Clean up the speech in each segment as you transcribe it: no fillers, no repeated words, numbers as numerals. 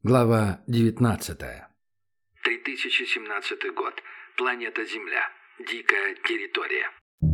Глава 19. 3017 год. Планета Земля. Дикая территория.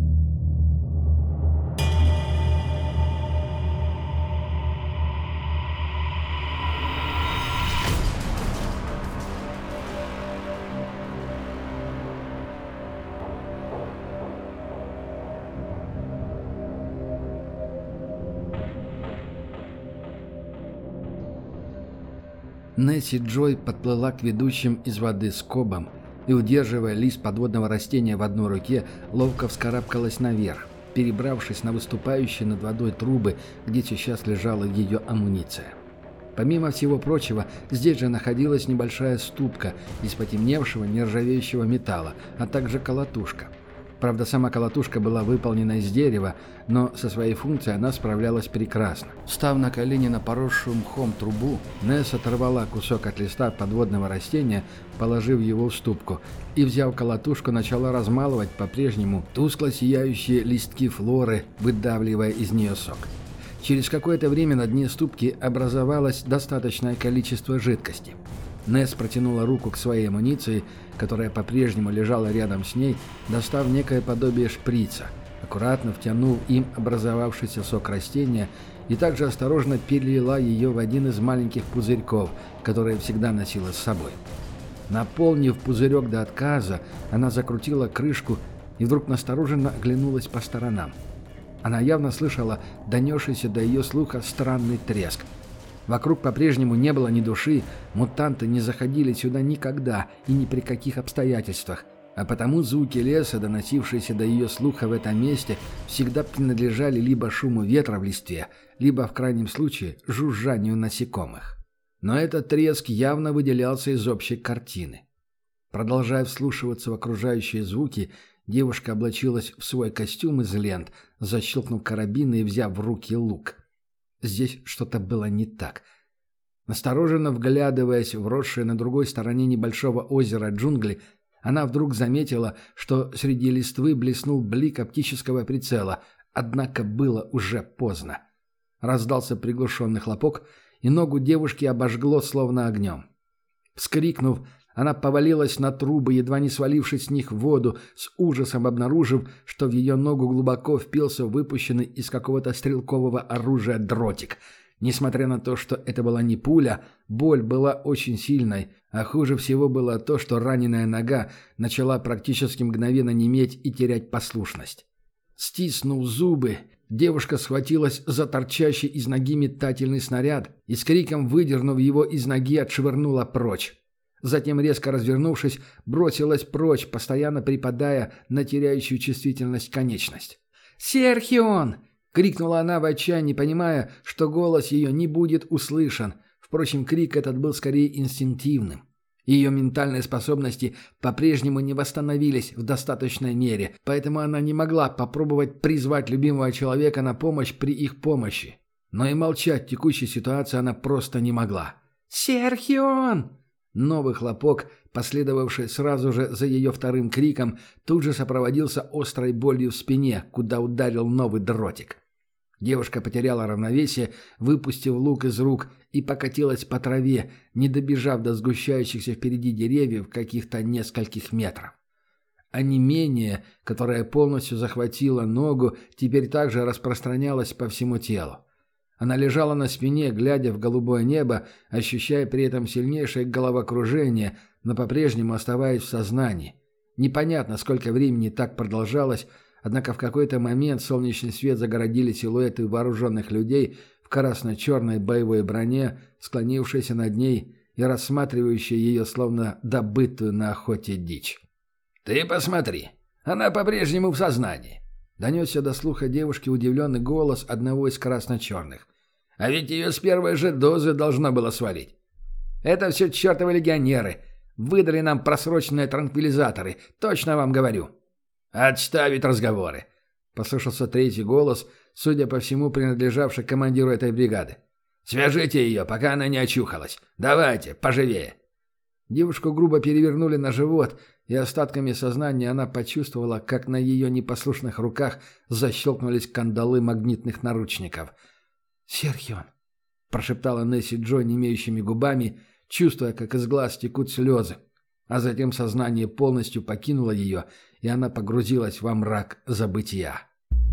Несси Джой подплыла к ведущим из воды скобам и, удерживая лист подводного растения в одной руке, ловко вскарабкалась наверх, перебравшись на выступающие над водой трубы, где сейчас лежала ее амуниция. Помимо всего прочего, здесь же находилась небольшая ступка из потемневшего нержавеющего металла, а также колотушка. Правда, сама колотушка была выполнена из дерева, но со своей функцией она справлялась прекрасно. Встав на колени на поросшую мхом трубу, Несс оторвала кусок от листа подводного растения, положив его в ступку, и, взяв колотушку, начала размалывать по-прежнему тускло сияющие листки флоры, выдавливая из нее сок. Через какое-то время на дне ступки образовалось достаточное количество жидкости. Несс протянула руку к своей амуниции, которая по-прежнему лежала рядом с ней, достав некое подобие шприца, аккуратно втянув им образовавшийся сок растения и также осторожно перелила ее в один из маленьких пузырьков, которые всегда носила с собой. Наполнив пузырек до отказа, она закрутила крышку и вдруг настороженно оглянулась по сторонам. Она явно слышала донесшийся до ее слуха странный треск. Вокруг по-прежнему не было ни души, мутанты не заходили сюда никогда и ни при каких обстоятельствах, а потому звуки леса, доносившиеся до ее слуха в этом месте, всегда принадлежали либо шуму ветра в листве, либо, в крайнем случае, жужжанию насекомых. Но этот треск явно выделялся из общей картины. Продолжая вслушиваться в окружающие звуки, девушка облачилась в свой костюм из лент, защелкнув карабин и взяв в руки лук. Здесь что-то было не так. Настороженно вглядываясь в росшие на другой стороне небольшого озера джунгли, она вдруг заметила, что среди листвы блеснул блик оптического прицела, однако было уже поздно. Раздался приглушенный хлопок, и ногу девушки обожгло словно огнем. Вскрикнув, она повалилась на трубы, едва не свалившись с них в воду, с ужасом обнаружив, что в ее ногу глубоко впился выпущенный из какого-то стрелкового оружия дротик. Несмотря на то, что это была не пуля, боль была очень сильной, а хуже всего было то, что раненая нога начала практически мгновенно неметь и терять послушность. Стиснув зубы, девушка схватилась за торчащий из ноги метательный снаряд и с криком, выдернув его из ноги, отшвырнула прочь. Затем, резко развернувшись, бросилась прочь, постоянно припадая на теряющую чувствительность конечность. «Серхион!» — крикнула она в отчаянии, понимая, что голос ее не будет услышан. Впрочем, крик этот был скорее инстинктивным. Ее ментальные способности по-прежнему не восстановились в достаточной мере, поэтому она не могла попробовать призвать любимого человека на помощь при их помощи. Но и молчать в текущей ситуации она просто не могла. «Серхион!» Новый хлопок, последовавший сразу же за ее вторым криком, тут же сопроводился острой болью в спине, куда ударил новый дротик. Девушка потеряла равновесие, выпустив лук из рук, и покатилась по траве, не добежав до сгущающихся впереди деревьев каких-то нескольких метров. Онемение, которое полностью захватило ногу, теперь также распространялось по всему телу. Она лежала на спине, глядя в голубое небо, ощущая при этом сильнейшее головокружение, но по-прежнему оставаясь в сознании. Непонятно, сколько времени так продолжалось, однако в какой-то момент солнечный свет загородили силуэты вооруженных людей в красно-черной боевой броне, склонившиеся над ней и рассматривающие ее словно добытую на охоте дичь. «Ты посмотри, она по-прежнему в сознании», — донесся до слуха девушки удивленный голос одного из красно-черных. «А ведь ее с первой же дозы должно было свалить». «Это все чертовы легионеры. Выдали нам просроченные транквилизаторы, точно вам говорю». «Отставить разговоры», — послышался третий голос, судя по всему, принадлежавший командиру этой бригады. «Свяжите ее, пока она не очухалась. Давайте, поживее». Девушку грубо перевернули на живот, и остатками сознания она почувствовала, как на ее непослушных руках защелкнулись кандалы магнитных наручников. «Серхион», — прошептала Несси Джой немеющими губами, чувствуя, как из глаз текут слезы. А затем сознание полностью покинуло ее, и она погрузилась во мрак забытия.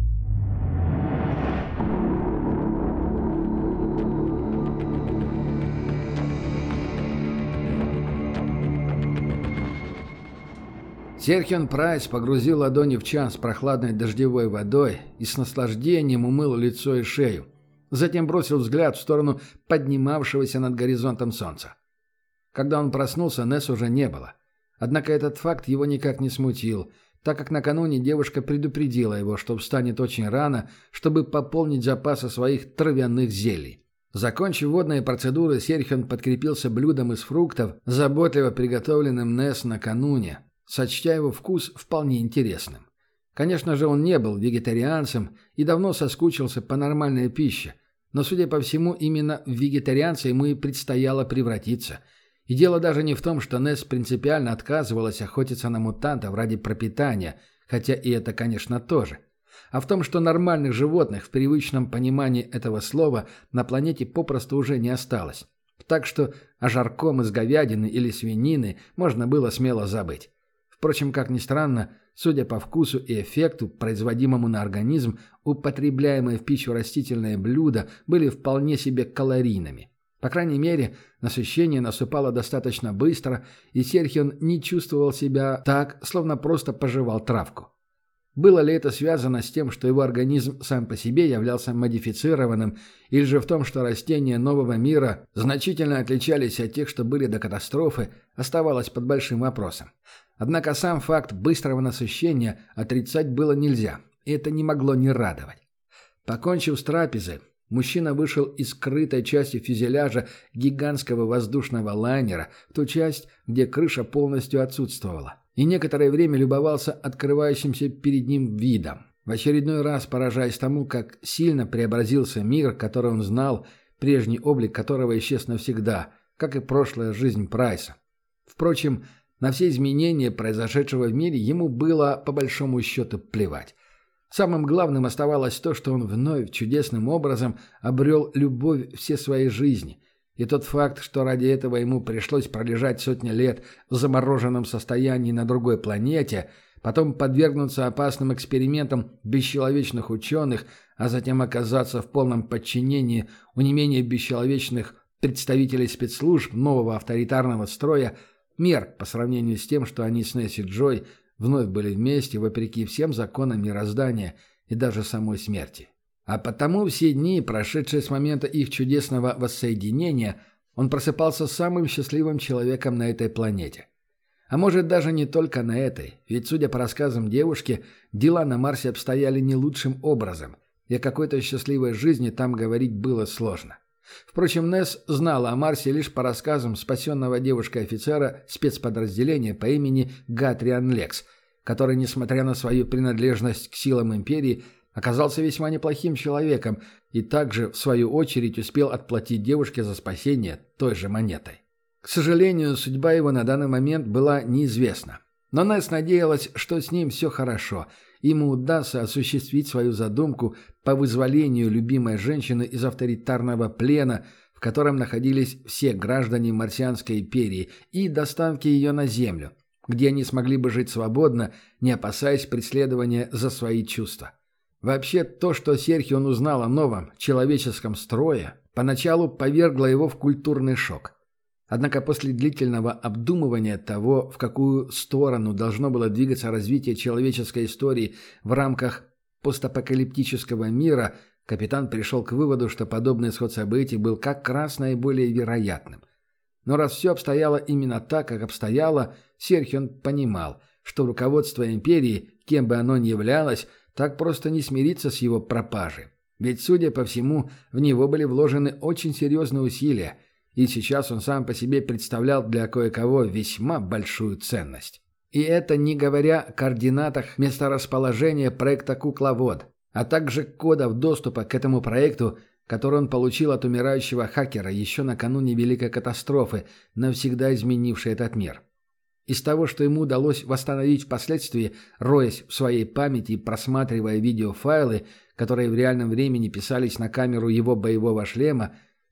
Серхион Прайс погрузил ладони в чан с прохладной дождевой водой и с наслаждением умыл лицо и шею. Затем бросил взгляд в сторону поднимавшегося над горизонтом солнца. Когда он проснулся, Несс уже не было. Однако этот факт его никак не смутил, так как накануне девушка предупредила его, что встанет очень рано, чтобы пополнить запасы своих травяных зелий. Закончив водные процедуры, Серхион подкрепился блюдом из фруктов, заботливо приготовленным Несс накануне, сочтя его вкус вполне интересным. Конечно же, он не был вегетарианцем и давно соскучился по нормальной пище, но, судя по всему, именно в вегетарианца ему и предстояло превратиться. И дело даже не в том, что Несс принципиально отказывалась охотиться на мутантов ради пропитания, хотя и это, конечно, тоже, а в том, что нормальных животных в привычном понимании этого слова на планете попросту уже не осталось. Так что о жарком из говядины или свинины можно было смело забыть. Впрочем, как ни странно, судя по вкусу и эффекту, производимому на организм, употребляемые в пищу растительные блюда были вполне себе калорийными. По крайней мере, насыщение наступало достаточно быстро, и Серхион не чувствовал себя так, словно просто пожевал травку. Было ли это связано с тем, что его организм сам по себе являлся модифицированным, или же в том, что растения нового мира значительно отличались от тех, что были до катастрофы, оставалось под большим вопросом. Однако сам факт быстрого насыщения отрицать было нельзя, и это не могло не радовать. Покончив с трапезой, мужчина вышел из скрытой части фюзеляжа гигантского воздушного лайнера в ту часть, где крыша полностью отсутствовала, и некоторое время любовался открывающимся перед ним видом, в очередной раз поражаясь тому, как сильно преобразился мир, который он знал, прежний облик которого исчез навсегда, как и прошлая жизнь Прайса. Впрочем, на все изменения, произошедшего в мире, ему было, по большому счету, плевать. Самым главным оставалось то, что он вновь чудесным образом обрел любовь всей своей жизни. И тот факт, что ради этого ему пришлось пролежать сотни лет в замороженном состоянии на другой планете, потом подвергнуться опасным экспериментам бесчеловечных ученых, а затем оказаться в полном подчинении у не менее бесчеловечных представителей спецслужб нового авторитарного строя, мерк по сравнению с тем, что они с Несси Джой вновь были вместе вопреки всем законам мироздания и даже самой смерти. А потому все дни, прошедшие с момента их чудесного воссоединения, он просыпался самым счастливым человеком на этой планете. А может, даже не только на этой, ведь, судя по рассказам девушки, дела на Марсе обстояли не лучшим образом, и о какой-то счастливой жизни там говорить было сложно. Впрочем, Несс знала о Марсе лишь по рассказам спасенного девушкой-офицера спецподразделения по имени Гатриан Лекс, который, несмотря на свою принадлежность к силам Империи, оказался весьма неплохим человеком и также, в свою очередь, успел отплатить девушке за спасение той же монетой. К сожалению, судьба его на данный момент была неизвестна. Но Несс надеялась, что с ним все хорошо, и ему удастся осуществить свою задумку по вызволению любимой женщины из авторитарного плена, в котором находились все граждане Марсианской империи, и доставке ее на Землю, где они смогли бы жить свободно, не опасаясь преследования за свои чувства. Вообще, то, что Серхион узнал о новом человеческом строе, поначалу повергло его в культурный шок. Однако после длительного обдумывания того, в какую сторону должно было двигаться развитие человеческой истории в рамках постапокалиптического мира, капитан пришел к выводу, что подобный исход событий был как раз наиболее вероятным. Но раз все обстояло именно так, как обстояло, Серхион понимал, что руководство империи, кем бы оно ни являлось, так просто не смирится с его пропажей. Ведь, судя по всему, в него были вложены очень серьезные усилия, и сейчас он сам по себе представлял для кое-кого весьма большую ценность. И это не говоря о координатах месторасположения проекта «Кукловод», а также кодов доступа к этому проекту, который он получил от умирающего хакера еще накануне Великой катастрофы, навсегда изменившей этот мир. Из того, что ему удалось восстановить впоследствии, роясь в своей памяти и просматривая видеофайлы, которые в реальном времени писались на камеру его боевого шлема,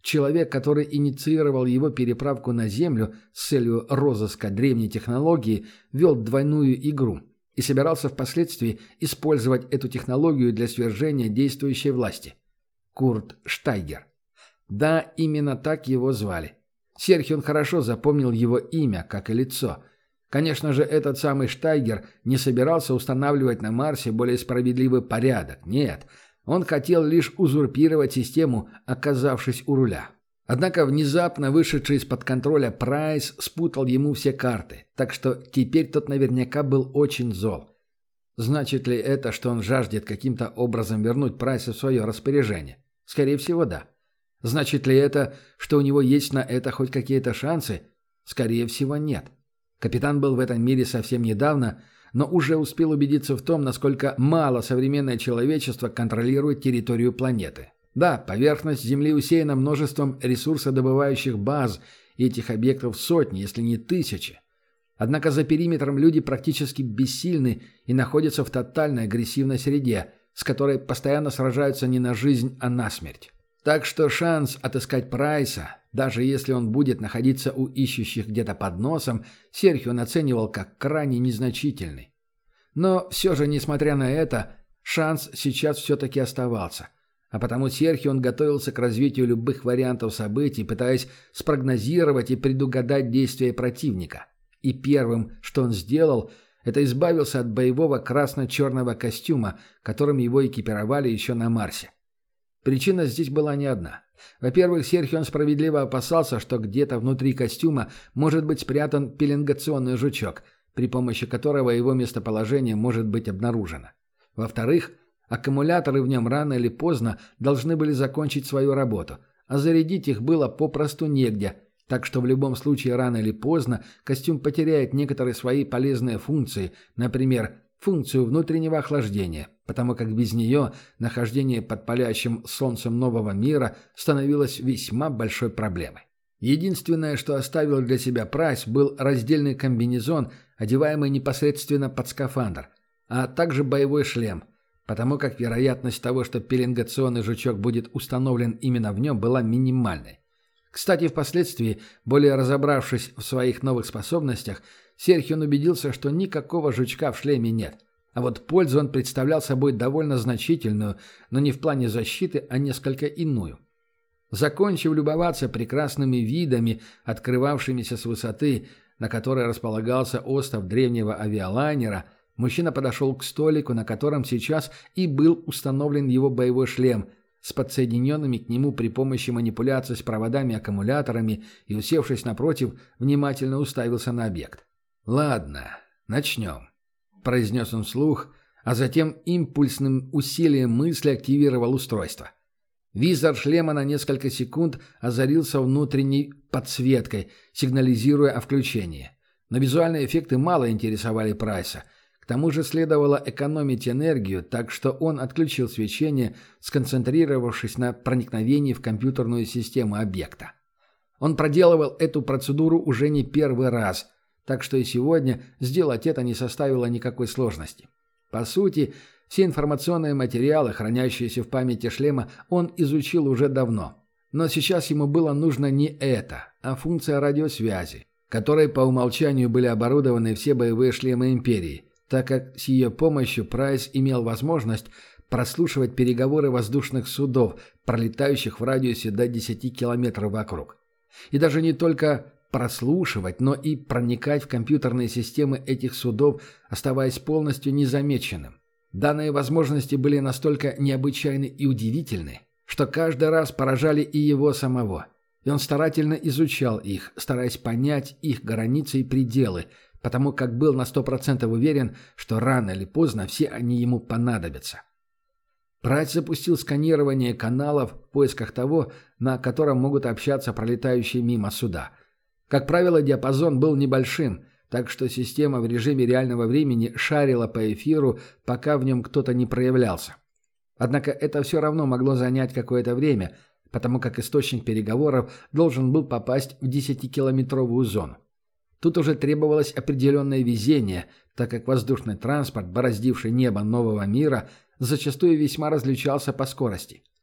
Человек, который инициировал его переправку на Землю с целью розыска древней технологии, вел двойную игру и собирался впоследствии использовать эту технологию для свержения действующей власти. Курт Штайгер. Да, именно так его звали. Серхион хорошо запомнил его имя, как и лицо. Конечно же, этот самый Штайгер не собирался устанавливать на Марсе более справедливый порядок. Нет, он хотел лишь узурпировать систему, оказавшись у руля. Однако внезапно вышедший из-под контроля Прайс спутал ему все карты, так что теперь тот наверняка был очень зол. Значит ли это, что он жаждет каким-то образом вернуть Прайса в свое распоряжение? Скорее всего, да. Значит ли это, что у него есть на это хоть какие-то шансы? Скорее всего, нет. Капитан был в этом мире совсем недавно, но уже успел убедиться в том, насколько мало современное человечество контролирует территорию планеты. Да, поверхность Земли усеяна множеством ресурсодобывающих баз, и этих объектов сотни, если не тысячи. Однако за периметром люди практически бессильны и находятся в тотальной агрессивной среде, с которой постоянно сражаются не на жизнь, а на смерть. Так что шанс отыскать Прайса, даже если он будет находиться у ищущих где-то под носом, Серхион оценивал как крайне незначительный. Но все же, несмотря на это, шанс сейчас все-таки оставался. А потому Серхион готовился к развитию любых вариантов событий, пытаясь спрогнозировать и предугадать действия противника. И первым, что он сделал, это избавился от боевого красно-черного костюма, которым его экипировали еще на Марсе. Причина здесь была не одна. Во-первых, Серхион справедливо опасался, что где-то внутри костюма может быть спрятан пеленгационный жучок, при помощи которого его местоположение может быть обнаружено. Во-вторых, аккумуляторы в нем рано или поздно должны были закончить свою работу, а зарядить их было попросту негде, так что в любом случае рано или поздно костюм потеряет некоторые свои полезные функции, например, функцию внутреннего охлаждения, потому как без нее нахождение под палящим солнцем нового мира становилось весьма большой проблемой. Единственное, что оставил для себя Прайс, был раздельный комбинезон, одеваемый непосредственно под скафандр, а также боевой шлем, потому как вероятность того, что пеленгационный жучок будет установлен именно в нем, была минимальной. Кстати, впоследствии, более разобравшись в своих новых способностях, Серхион убедился, что никакого жучка в шлеме нет. А вот пользу он представлял собой довольно значительную, но не в плане защиты, а несколько иную. Закончив любоваться прекрасными видами, открывавшимися с высоты, на которой располагался остов древнего авиалайнера, мужчина подошел к столику, на котором сейчас и был установлен его боевой шлем, с подсоединенными к нему при помощи манипуляций с проводами-аккумуляторами, и, усевшись напротив, внимательно уставился на объект. «Ладно, начнем», – произнес он вслух, а затем импульсным усилием мысли активировал устройство. Визор шлема на несколько секунд озарился внутренней подсветкой, сигнализируя о включении. Но визуальные эффекты мало интересовали Прайса. К тому же следовало экономить энергию, так что он отключил свечение, сконцентрировавшись на проникновении в компьютерную систему объекта. Он проделывал эту процедуру уже не первый раз, так что и сегодня сделать это не составило никакой сложности. По сути, все информационные материалы, хранящиеся в памяти шлема, он изучил уже давно. Но сейчас ему было нужно не это, а функция радиосвязи, которой по умолчанию были оборудованы все боевые шлемы Империи, так как с ее помощью Прайс имел возможность прослушивать переговоры воздушных судов, пролетающих в радиусе до 10 километров вокруг. И даже не только прослушивать, но и проникать в компьютерные системы этих судов, оставаясь полностью незамеченным. Данные возможности были настолько необычайны и удивительны, что каждый раз поражали и его самого. И он старательно изучал их, стараясь понять их границы и пределы, потому как был на 100% уверен, что рано или поздно все они ему понадобятся. Прайс запустил сканирование каналов в поисках того, на котором могут общаться пролетающие мимо суда. Как правило, диапазон был небольшим, так что система в режиме реального времени шарила по эфиру, пока в нем кто-то не проявлялся. Однако это все равно могло занять какое-то время, потому как источник переговоров должен был попасть в 10-километровую зону. Тут уже требовалось определенное везение, так как воздушный транспорт, бороздивший небо нового мира, зачастую весьма различался по скорости.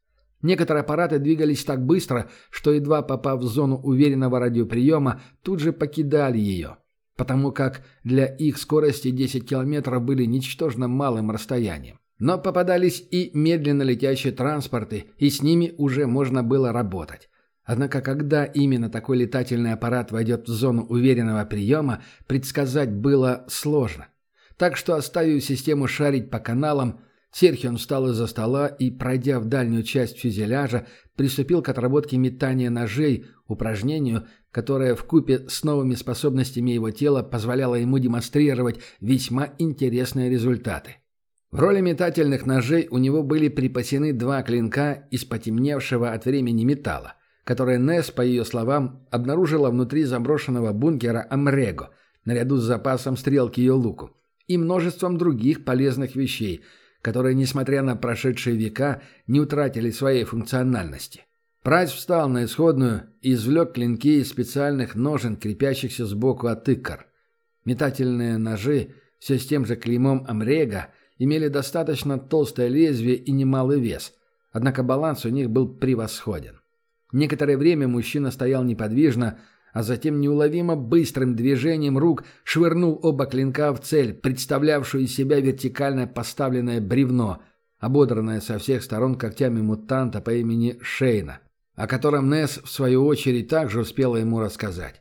Некоторые аппараты двигались так быстро, что, едва попав в зону уверенного радиоприема, тут же покидали ее, потому как для их скорости 10 километров были ничтожно малым расстоянием. Но попадались и медленно летящие транспорты, и с ними уже можно было работать. Однако, когда именно такой летательный аппарат войдет в зону уверенного приема, предсказать было сложно. Так что, оставив систему шарить по каналам, Серхион встал из-за стола и, пройдя в дальнюю часть фюзеляжа, приступил к отработке метания ножей, упражнению, которое вкупе с новыми способностями его тела позволяло ему демонстрировать весьма интересные результаты. В роли метательных ножей у него были припасены 2 клинка из потемневшего от времени металла, которые Несс, по ее словам, обнаружила внутри заброшенного бункера Амрего, наряду с запасом стрел к ее луку, и множеством других полезных вещей, которые, несмотря на прошедшие века, не утратили своей функциональности. Прайс встал на исходную и извлек клинки из специальных ножен, крепящихся сбоку от икр. Метательные ножи, все с тем же клеймом Амрега, имели достаточно толстое лезвие и немалый вес, однако баланс у них был превосходен. Некоторое время мужчина стоял неподвижно, а затем неуловимо быстрым движением рук швырнул оба клинка в цель, представлявшую из себя вертикально поставленное бревно, ободранное со всех сторон когтями мутанта по имени Шейна, о котором Несс, в свою очередь, также успела ему рассказать.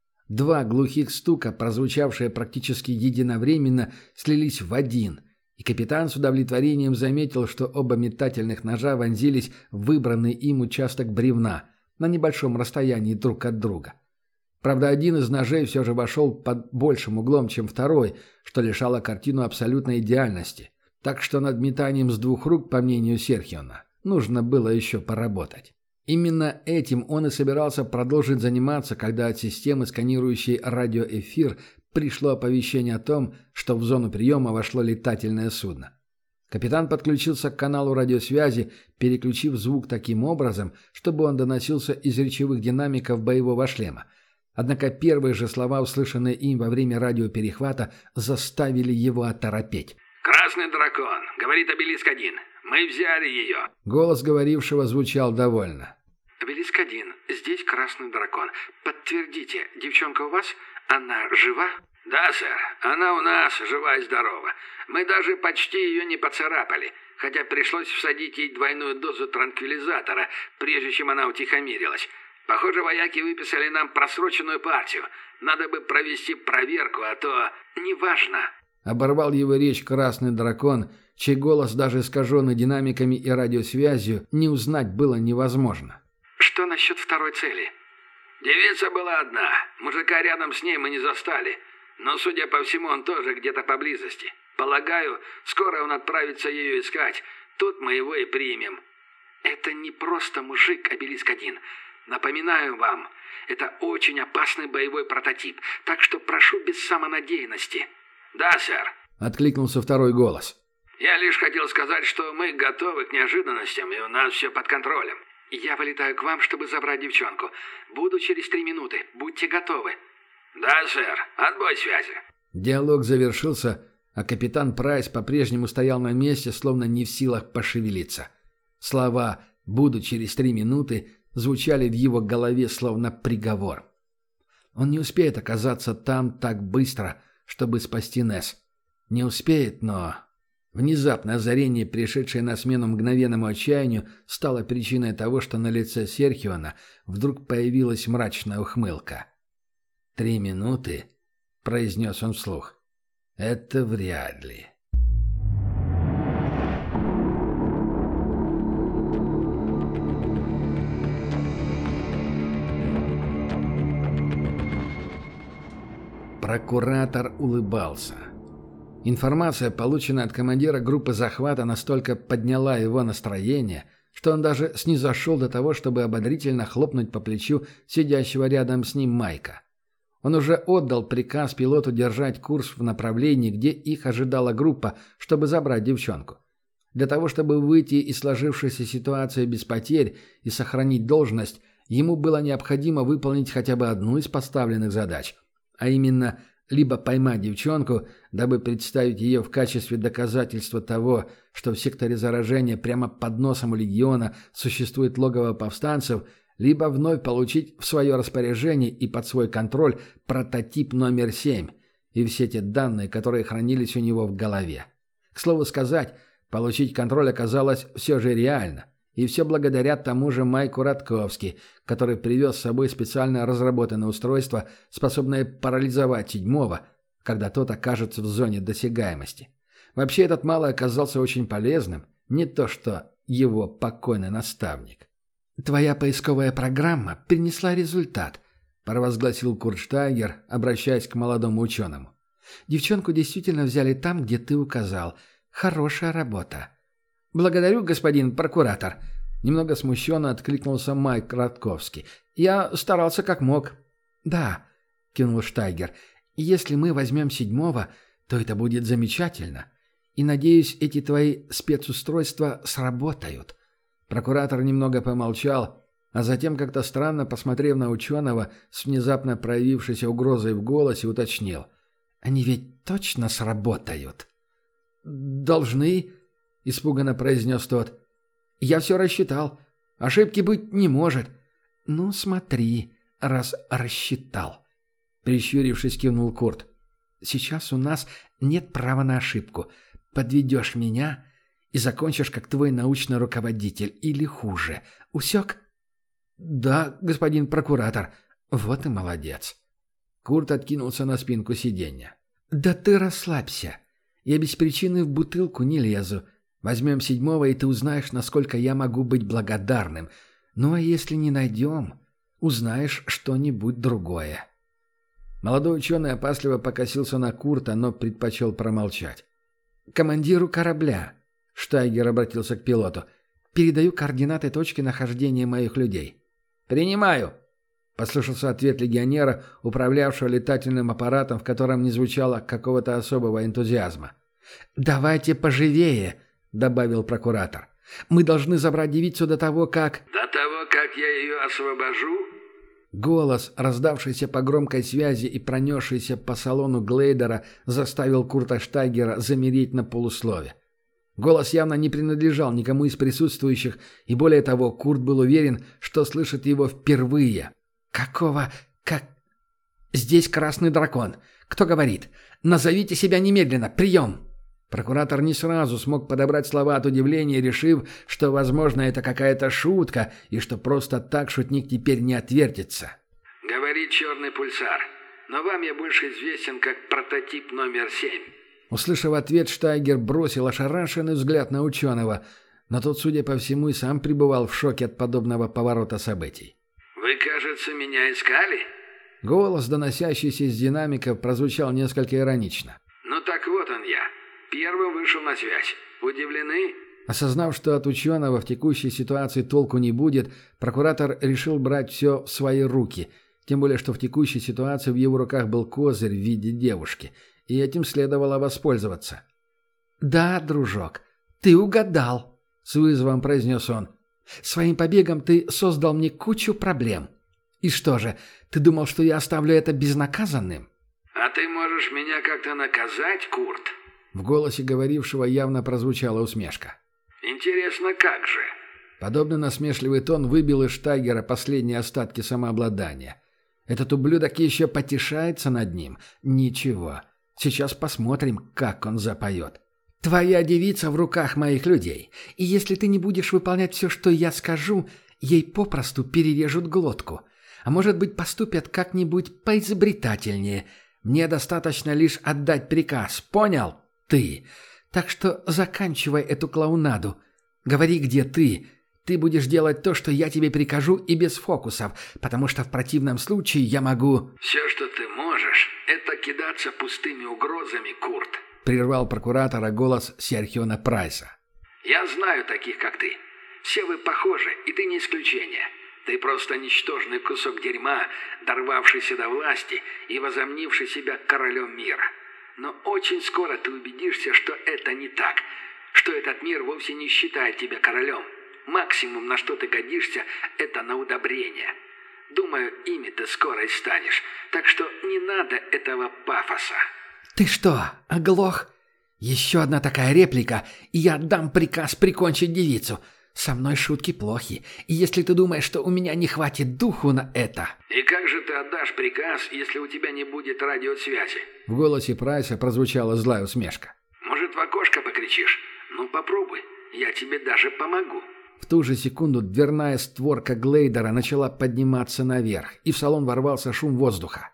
2 глухих стука, прозвучавшие практически единовременно, слились в один, и капитан с удовлетворением заметил, что оба метательных ножа вонзились в выбранный им участок бревна на небольшом расстоянии друг от друга. Правда, один из ножей все же вошел под большим углом, чем второй, что лишало картину абсолютной идеальности. Так что над метанием с 2 рук, по мнению Серхиона, нужно было еще поработать. Именно этим он и собирался продолжить заниматься, когда от системы, сканирующей радиоэфир, пришло оповещение о том, что в зону приема вошло летательное судно. Капитан подключился к каналу радиосвязи, переключив звук таким образом, чтобы он доносился из речевых динамиков боевого шлема. Однако первые же слова, услышанные им во время радиоперехвата, заставили его оторопеть. «Красный дракон. Говорит Обелиск-1. Мы взяли ее». Голос говорившего звучал довольно. «Обелиск-1. Здесь красный дракон. Подтвердите, девчонка у вас? Она жива?» «Да, сэр. Она у нас жива и здорова. Мы даже почти ее не поцарапали, хотя пришлось всадить ей 2 дозу транквилизатора, прежде чем она утихомирилась. Похоже, вояки выписали нам просроченную партию. Надо бы провести проверку, а то... неважно». Оборвал его речь красный дракон, чей голос, даже искаженный динамиками и радиосвязью, не узнать было невозможно. «Что насчет второй цели?» «Девица была одна. Мужика рядом с ней мы не застали. Но, судя по всему, он тоже где-то поблизости. Полагаю, скоро он отправится ее искать. Тут мы его и примем». «Это не просто мужик, Обелиск-1. Напоминаю вам, это очень опасный боевой прототип, так что прошу без самонадеянности». «Да, сэр», — откликнулся второй голос. «Я лишь хотел сказать, что мы готовы к неожиданностям, и у нас все под контролем». «Я вылетаю к вам, чтобы забрать девчонку. Буду через 3 минуты. Будьте готовы». «Да, сэр. Отбой связи». Диалог завершился, а капитан Прайс по-прежнему стоял на месте, словно не в силах пошевелиться. Слова «буду через 3 минуты» звучали в его голове словно приговор. Он не успеет оказаться там так быстро, чтобы спасти Несс. Не успеет, но... Внезапное озарение, пришедшее на смену мгновенному отчаянию, стало причиной того, что на лице Серхиона вдруг появилась мрачная ухмылка. 3 минуты?» — произнес он вслух. «Это вряд ли». Прокуратор улыбался. Информация, полученная от командира группы захвата, настолько подняла его настроение, что он даже снизошел до того, чтобы ободрительно хлопнуть по плечу сидящего рядом с ним Майка. Он уже отдал приказ пилоту держать курс в направлении, где их ожидала группа, чтобы забрать девчонку. Для того, чтобы выйти из сложившейся ситуации без потерь и сохранить должность, ему было необходимо выполнить хотя бы одну из поставленных задач, а именно либо поймать девчонку, дабы представить ее в качестве доказательства того, что в секторе заражения прямо под носом у легиона существует логово повстанцев, либо вновь получить в свое распоряжение и под свой контроль прототип номер 7 и все те данные, которые хранились у него в голове. К слову сказать, получить контроль оказалось все же реально. И все благодаря тому же Майку Радковски, который привез с собой специально разработанное устройство, способное парализовать седьмого, когда тот окажется в зоне досягаемости. Вообще этот малый оказался очень полезным, не то что его покойный наставник. «Твоя поисковая программа принесла результат», – провозгласил Курт Штайгер, обращаясь к молодому ученому. «Девчонку действительно взяли там, где ты указал. Хорошая работа». «Благодарю, господин прокуратор», – немного смущенно откликнулся Майк Радковский. «Я старался как мог». «Да», – кивнул Штайгер, – «если мы возьмем седьмого, то это будет замечательно. И, надеюсь, эти твои спецустройства сработают». Прокуратор немного помолчал, а затем, как-то странно посмотрев на ученого, с внезапно проявившейся угрозой в голосе, уточнил. «Они ведь точно сработают?» «Должны», — испуганно произнес тот. «Я все рассчитал. Ошибки быть не может». «Ну, смотри, раз рассчитал», — прищурившись, кивнул Курт. «Сейчас у нас нет права на ошибку. Подведешь меня и закончишь как твой научный руководитель, или хуже. Усек?» «Да, господин прокуратор». «Вот и молодец». Курт откинулся на спинку сиденья. «Да ты расслабься. Я без причины в бутылку не лезу. Возьмем седьмого, и ты узнаешь, насколько я могу быть благодарным. Ну а если не найдем, узнаешь что-нибудь другое». Молодой ученый опасливо покосился на Курта, но предпочел промолчать. «Командиру корабля», — Штайгер обратился к пилоту, — «передаю координаты точки нахождения моих людей». «Принимаю», — послышался ответ легионера, управлявшего летательным аппаратом, в котором не звучало какого-то особого энтузиазма. «Давайте поживее», — добавил прокуратор. «Мы должны забрать девицу до того, как...» «До того, как я ее освобожу?» Голос, раздавшийся по громкой связи и пронесшийся по салону глейдера, заставил Курта Штайгера замереть на полуслове. Голос явно не принадлежал никому из присутствующих, и более того, Курт был уверен, что слышит его впервые. «Какого... как... Здесь красный дракон. Кто говорит? Назовите себя немедленно. Прием!» Прокуратор не сразу смог подобрать слова от удивления, решив, что, возможно, это какая-то шутка, и что просто так шутник теперь не отвертится. «Говорит черный пульсар, но вам я больше известен как прототип номер 7». Услышав ответ, Штайгер бросил ошарашенный взгляд на ученого, но тот, судя по всему, и сам пребывал в шоке от подобного поворота событий. «Вы, кажется, меня искали?» Голос, доносящийся из динамиков, прозвучал несколько иронично. «Ну так вот он я. Первым вышел на связь. Удивлены?» Осознав, что от ученого в текущей ситуации толку не будет, прокуратор решил брать все в свои руки, тем более, что в текущей ситуации в его руках был козырь в виде девушки, и этим следовало воспользоваться. «Да, дружок, ты угадал», — с вызовом произнес он. «Своим побегом ты создал мне кучу проблем. И что же, ты думал, что я оставлю это безнаказанным?» «А ты можешь меня как-то наказать, Курт?» В голосе говорившего явно прозвучала усмешка. «Интересно, как же?» Подобный насмешливый тон выбил из Штайгера последние остатки самообладания. Этот ублюдок еще потешается над ним. Ничего. Сейчас посмотрим, как он запоет. «Твоя девица в руках моих людей. И если ты не будешь выполнять все, что я скажу, ей попросту перережут глотку. А может быть, поступят как-нибудь поизобретательнее. Мне достаточно лишь отдать приказ. Понял? Ты. Так что заканчивай эту клоунаду. Говори, где ты. Ты будешь делать то, что я тебе прикажу, и без фокусов, потому что в противном случае я могу...» «Все, что ты можешь, это кидаться пустыми угрозами, Курт», — прервал прокуратора голос Серхиона Прайса. «Я знаю таких, как ты. Все вы похожи, и ты не исключение. Ты просто ничтожный кусок дерьма, дорвавшийся до власти и возомнивший себя королем мира. Но очень скоро ты убедишься, что это не так, что этот мир вовсе не считает тебя королем. Максимум, на что ты годишься, это на удобрение. Думаю, ими ты скоро и станешь, так что не надо этого пафоса». «Ты что, оглох? Еще одна такая реплика, и я отдам приказ прикончить девицу. Со мной шутки плохи, и если ты думаешь, что у меня не хватит духу на это...» «И как же ты отдашь приказ, если у тебя не будет радиосвязи?» В голосе Прайса прозвучала злая усмешка. «Может, в окошко покричишь? Ну, попробуй, я тебе даже помогу». В ту же секунду дверная створка глейдера начала подниматься наверх, и в салон ворвался шум воздуха.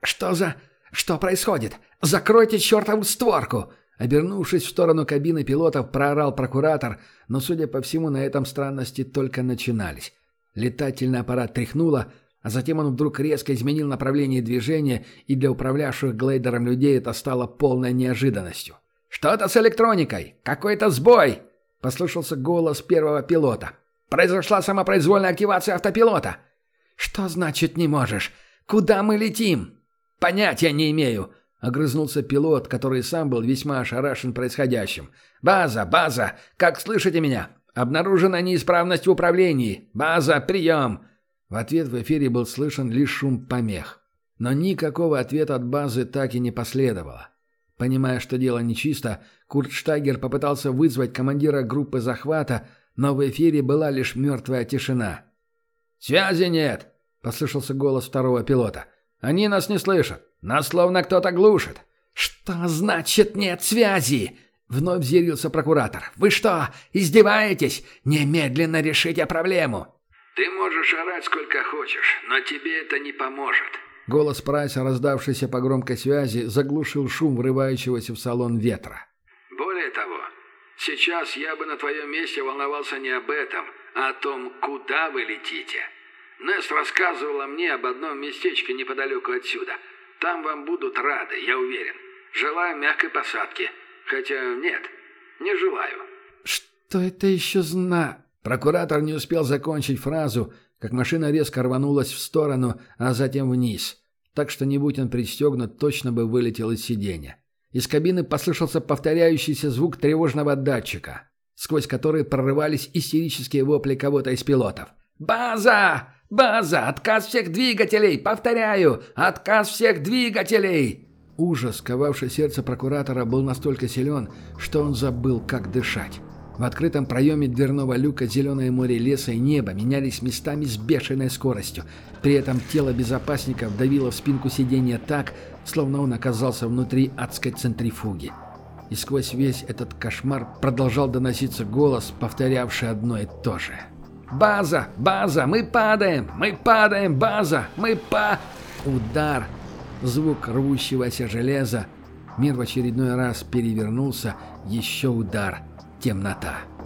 Что происходит? Закройте чертову створку!» Обернувшись в сторону кабины пилотов, проорал прокуратор, но, судя по всему, на этом странности только начинались. Летательный аппарат тряхнуло, а затем он вдруг резко изменил направление движения, и для управлявших глейдером людей это стало полной неожиданностью. «Что-то с электроникой! Какой-то сбой!» — послышался голос первого пилота. «Произошла самопроизвольная активация автопилота!» «Что значит не можешь? Куда мы летим?» «Понятия не имею!» — огрызнулся пилот, который сам был весьма ошарашен происходящим. «База! Как слышите меня? Обнаружена неисправность в управлении! База, прием!» В ответ в эфире был слышен лишь шум помех. Но никакого ответа от базы так и не последовало. Понимая, что дело нечисто, Курт Штайгер попытался вызвать командира группы захвата, но в эфире была лишь мертвая тишина. «Связи нет!» — послышался голос второго пилота. «Они нас не слышат. Нас словно кто-то глушит». «Что значит нет связи?» — вновь взъярился прокуратор. «Вы что, издеваетесь? Немедленно решите проблему!» «Ты можешь орать сколько хочешь, но тебе это не поможет». Голос Прайса, раздавшийся по громкой связи, заглушил шум врывающегося в салон ветра. «Более того, сейчас я бы на твоем месте волновался не об этом, а о том, куда вы летите. Нест рассказывала мне об одном местечке неподалеку отсюда. Там вам будут рады, я уверен. Желаю мягкой посадки. Хотя нет, не желаю». «Что это еще Прокуратор не успел закончить фразу, как машина резко рванулась в сторону, а затем вниз. Так что, не будь он пристегнут, точно бы вылетел из сиденья. Из кабины послышался повторяющийся звук тревожного датчика, сквозь который прорывались истерические вопли кого-то из пилотов. «База! База! Отказ всех двигателей! Повторяю! Отказ всех двигателей!» Ужас, ковавший сердце прокуратора, был настолько силен, что он забыл, как дышать. В открытом проеме дверного люка зеленое море леса и небо менялись местами с бешеной скоростью. При этом тело безопасника вдавило в спинку сиденья так, словно он оказался внутри адской центрифуги. И сквозь весь этот кошмар продолжал доноситься голос, повторявший одно и то же. «База! База! Мы падаем! Мы падаем! База! Удар! Звук рвущегося железа. Мир в очередной раз перевернулся. Еще удар. Темнота.